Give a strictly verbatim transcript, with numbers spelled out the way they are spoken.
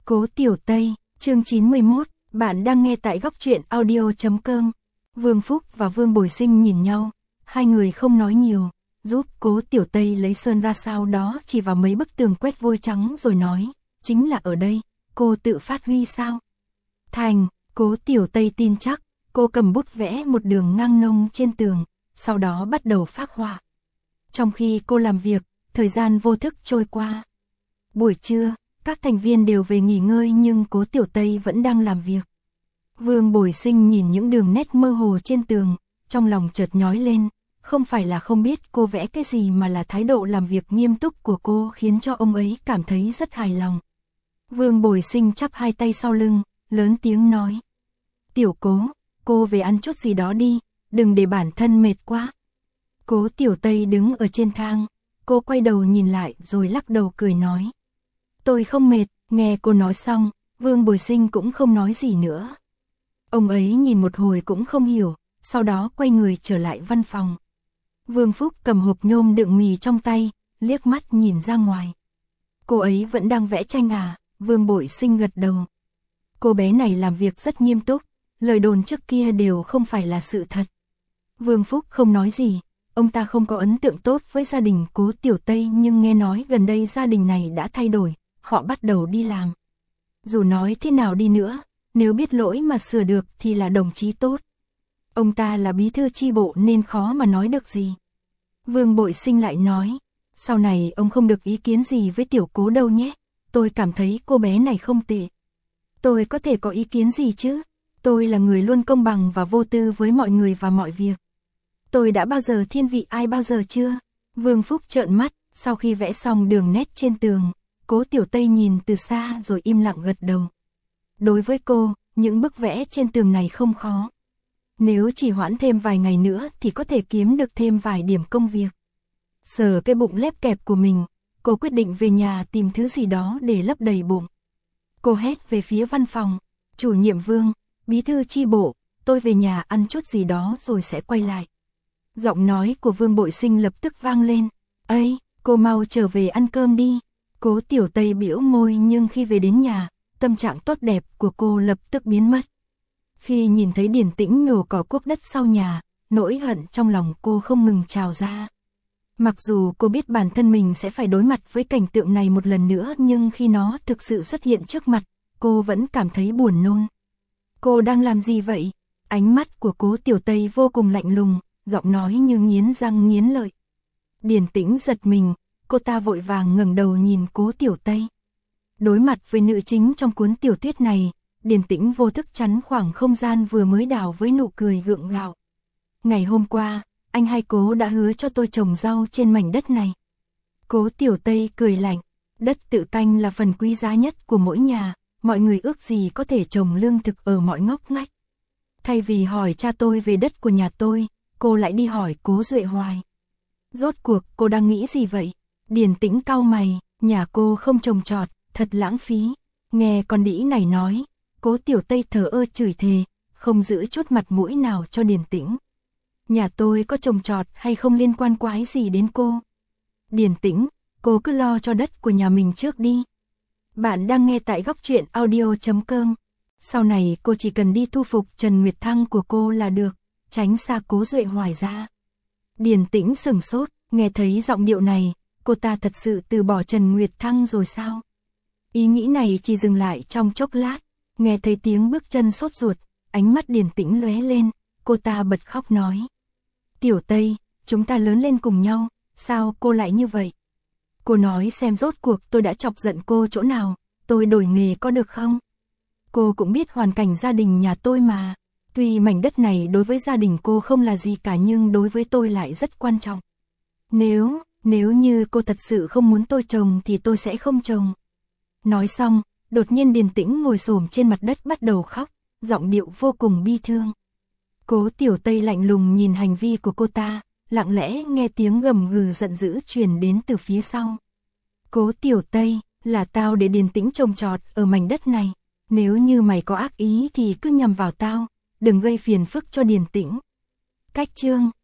Cố Tiểu Tây, chương chín mươi mốt, bạn đang nghe tại góc truyện audio chấm com. Vương Phúc và Vương Bồi Sinh nhìn nhau, hai người không nói nhiều, giúp Cố Tiểu Tây lấy sơn ra sau đó chỉ vào mấy bức tường quét vôi trắng rồi nói, chính là ở đây, cô tự phát huy sao? Thành, Cố Tiểu Tây tin chắc, cô cầm bút vẽ một đường ngang nông trên tường, sau đó bắt đầu phác họa. Trong khi cô làm việc, thời gian vô thức trôi qua. Buổi trưa, các thành viên đều về nghỉ ngơi nhưng Cố Tiểu Tây vẫn đang làm việc. Vương Bồi Sinh nhìn những đường nét mơ hồ trên tường, trong lòng chợt nhói lên, không phải là không biết cô vẽ cái gì mà là thái độ làm việc nghiêm túc của cô khiến cho ông ấy cảm thấy rất hài lòng. Vương Bồi Sinh chắp hai tay sau lưng, lớn tiếng nói. Tiểu Cố, cô về ăn chút gì đó đi, đừng để bản thân mệt quá. Cố Tiểu Tây đứng ở trên thang, cô quay đầu nhìn lại rồi lắc đầu cười nói. Tôi không mệt, nghe cô nói xong, Vương Bồi Sinh cũng không nói gì nữa. Ông ấy nhìn một hồi cũng không hiểu, sau đó quay người trở lại văn phòng. Vương Phúc cầm hộp nhôm đựng mì trong tay, liếc mắt nhìn ra ngoài. Cô ấy vẫn đang vẽ tranh à? Vương Bồi Sinh gật đầu. Cô bé này làm việc rất nghiêm túc, lời đồn trước kia đều không phải là sự thật. Vương Phúc không nói gì, ông ta không có ấn tượng tốt với gia đình Cố Tiểu Tây nhưng nghe nói gần đây gia đình này đã thay đổi, họ bắt đầu đi làm. Dù nói thế nào đi nữa, nếu biết lỗi mà sửa được thì là đồng chí tốt. Ông ta là bí thư chi bộ nên khó mà nói được gì. Vương Bội Sinh lại nói, sau này ông không được ý kiến gì với Tiểu Cố đâu nhé, tôi cảm thấy cô bé này không tệ. Tôi có thể có ý kiến gì chứ, tôi là người luôn công bằng và vô tư với mọi người và mọi việc. Tôi đã bao giờ thiên vị ai bao giờ chưa? Vương Phúc trợn mắt, sau khi vẽ xong đường nét trên tường, Cố Tiểu Tây nhìn từ xa rồi im lặng gật đầu. Đối với cô, những bức vẽ trên tường này không khó. Nếu chỉ hoãn thêm vài ngày nữa thì có thể kiếm được thêm vài điểm công việc. Sờ cái bụng lép kẹp của mình, cô quyết định về nhà tìm thứ gì đó để lấp đầy bụng. Cô hét về phía văn phòng, chủ nhiệm Vương, bí thư chi bộ, tôi về nhà ăn chút gì đó rồi sẽ quay lại. Giọng nói của Vương Bội Sinh lập tức vang lên, ây, cô mau trở về ăn cơm đi. Cố Tiểu Tây bĩu môi nhưng khi về đến nhà, tâm trạng tốt đẹp của cô lập tức biến mất. Khi nhìn thấy Điền Tĩnh nhổ cỏ cuốc đất sau nhà, nỗi hận trong lòng cô không ngừng trào ra. Mặc dù cô biết bản thân mình sẽ phải đối mặt với cảnh tượng này một lần nữa nhưng khi nó thực sự xuất hiện trước mặt, cô vẫn cảm thấy buồn nôn. Cô đang làm gì vậy? Ánh mắt của Cố Tiểu Tây vô cùng lạnh lùng, giọng nói như nghiến răng nghiến lợi. Điền Tĩnh giật mình, cô ta vội vàng ngẩng đầu nhìn Cố Tiểu Tây. Đối mặt với nữ chính trong cuốn tiểu thuyết này, Điền Tĩnh vô thức chắn khoảng không gian vừa mới đào với nụ cười gượng gạo. Ngày hôm qua, anh hai Cố đã hứa cho tôi trồng rau trên mảnh đất này. Cố Tiểu Tây cười lạnh, đất tự canh là phần quý giá nhất của mỗi nhà, mọi người ước gì có thể trồng lương thực ở mọi ngóc ngách. Thay vì hỏi cha tôi về đất của nhà tôi, cô lại đi hỏi Cố Duệ hoài. Rốt cuộc cô đang nghĩ gì vậy? Điền Tĩnh cau mày, nhà cô không trồng trọt, thật lãng phí. Nghe con đĩ này nói, Cố Tiểu Tây thờ ơ chửi thề, không giữ chút mặt mũi nào cho Điền Tĩnh. Nhà tôi có trồng trọt hay không liên quan quái gì đến cô. Điền Tĩnh, cô cứ lo cho đất của nhà mình trước đi. Bạn đang nghe tại góc truyện audio chấm com. Sau này cô chỉ cần đi thu phục Trần Nguyệt Thăng của cô là được, tránh xa Cố Duệ hoài ra. Điền Tĩnh sửng sốt, nghe thấy giọng điệu này, cô ta thật sự từ bỏ Trần Nguyệt Thăng rồi sao? Ý nghĩ này chỉ dừng lại trong chốc lát, nghe thấy tiếng bước chân sốt ruột, ánh mắt Điền Tĩnh lóe lên, cô ta bật khóc nói. Tiểu Tây, chúng ta lớn lên cùng nhau, sao cô lại như vậy? Cô nói xem rốt cuộc tôi đã chọc giận cô chỗ nào, tôi đổi nghề có được không? Cô cũng biết hoàn cảnh gia đình nhà tôi mà, tuy mảnh đất này đối với gia đình cô không là gì cả nhưng đối với tôi lại rất quan trọng. Nếu, nếu như cô thật sự không muốn tôi trồng thì tôi sẽ không trồng. Nói xong, đột nhiên Điền Tĩnh ngồi xổm trên mặt đất bắt đầu khóc, giọng điệu vô cùng bi thương. Cố Tiểu Tây lạnh lùng nhìn hành vi của cô ta, lặng lẽ nghe tiếng gầm gừ giận dữ truyền đến từ phía sau. Cố Tiểu Tây, là tao để Điền Tĩnh trồng trọt ở mảnh đất này, nếu như mày có ác ý thì cứ nhằm vào tao, đừng gây phiền phức cho Điền Tĩnh. Cách chương